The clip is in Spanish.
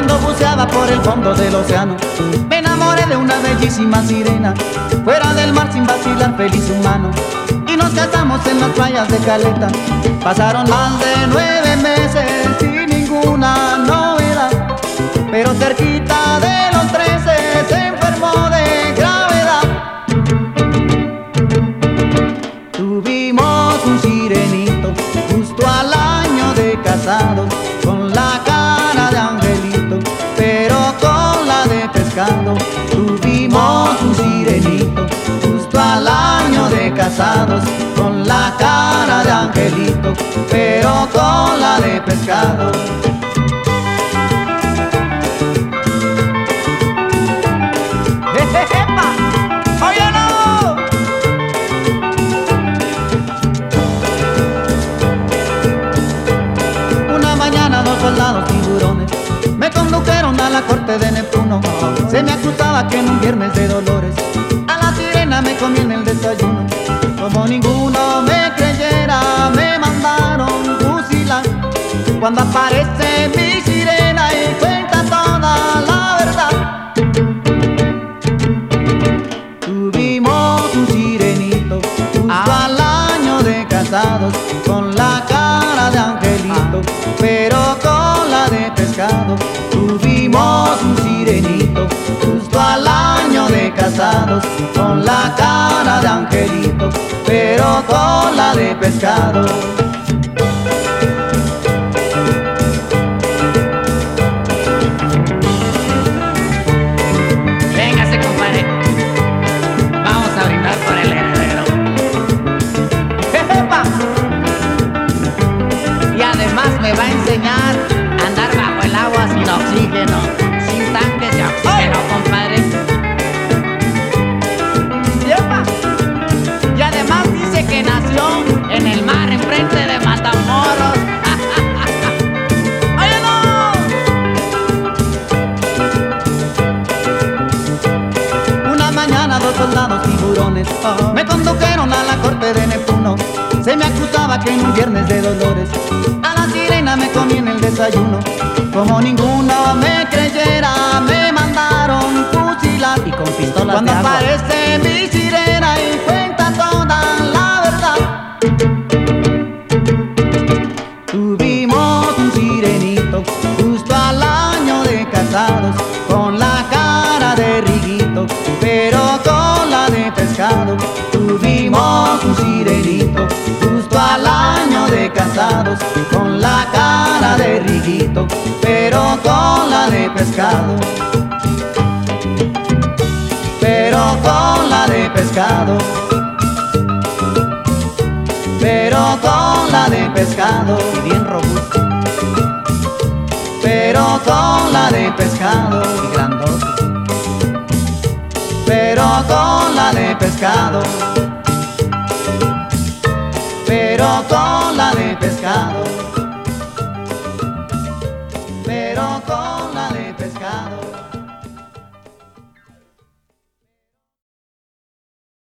Cuando buceaba por el fondo del océano, me enamoré de una bellísima sirena. Fuera del mar sin vacilar, feliz humano, y nos casamos en las playas de Caleta. Pasaron más de 9 meses sin ninguna novedad, pero cerquita de los 13 se enfermó de gravedad. Tuvimos un sirenito justo al año de casados, con la cara de angelito, pero con la de pescado. Tuvimos un sirenito justo al año de casados, con la cara de angelito, pero con la de pescado. Soldados tiburones me condujeron a la corte de Neptuno. Se me acusaba que en un viernes de dolores a la sirena me comí en el desayuno. Como ninguno me creyera, me mandaron fusilar. Cuando aparece mi sirena y cuenta toda la verdad. Tuvimos un sirenito justo al año de casados, con la cara de angelito, pero con la de pescado. Tuvimos un sirenito justo al año de casados, con la cara de angelito, pero con la de pescado. Véngase, compadre, vamos a brindar por el heredero. ¡Jejepa! Y además me va a enseñar a andar bajo el agua sin oxígeno, sin tanques de oxígeno, compadre. ¡Yepa! Y además dice que nació en el mar, enfrente de Matamoros. ¡Oye, no! Una mañana 2 soldados tiburones me condujeron a la corte de Neptuno. Se me acusaba que en un viernes de dolores a la sirena me comí en el desayuno. Como ninguno me creyera, me mandaron fusilar. Y con pistolas Cuando de agua. aparece mi sirena y cuenta toda la verdad. Tuvimos un sirenito justo al año de casados, con la cara de riguito, pero con la de pescado. Tuvimos un sirenito justo al año de casados, con la cara de riguito, pero con la de pescado. Pero con la de pescado. Pero con la de pescado. Y bien robusto Pero con la de pescado. y grandote. Pero con la de pescado. Pero con la de pescado.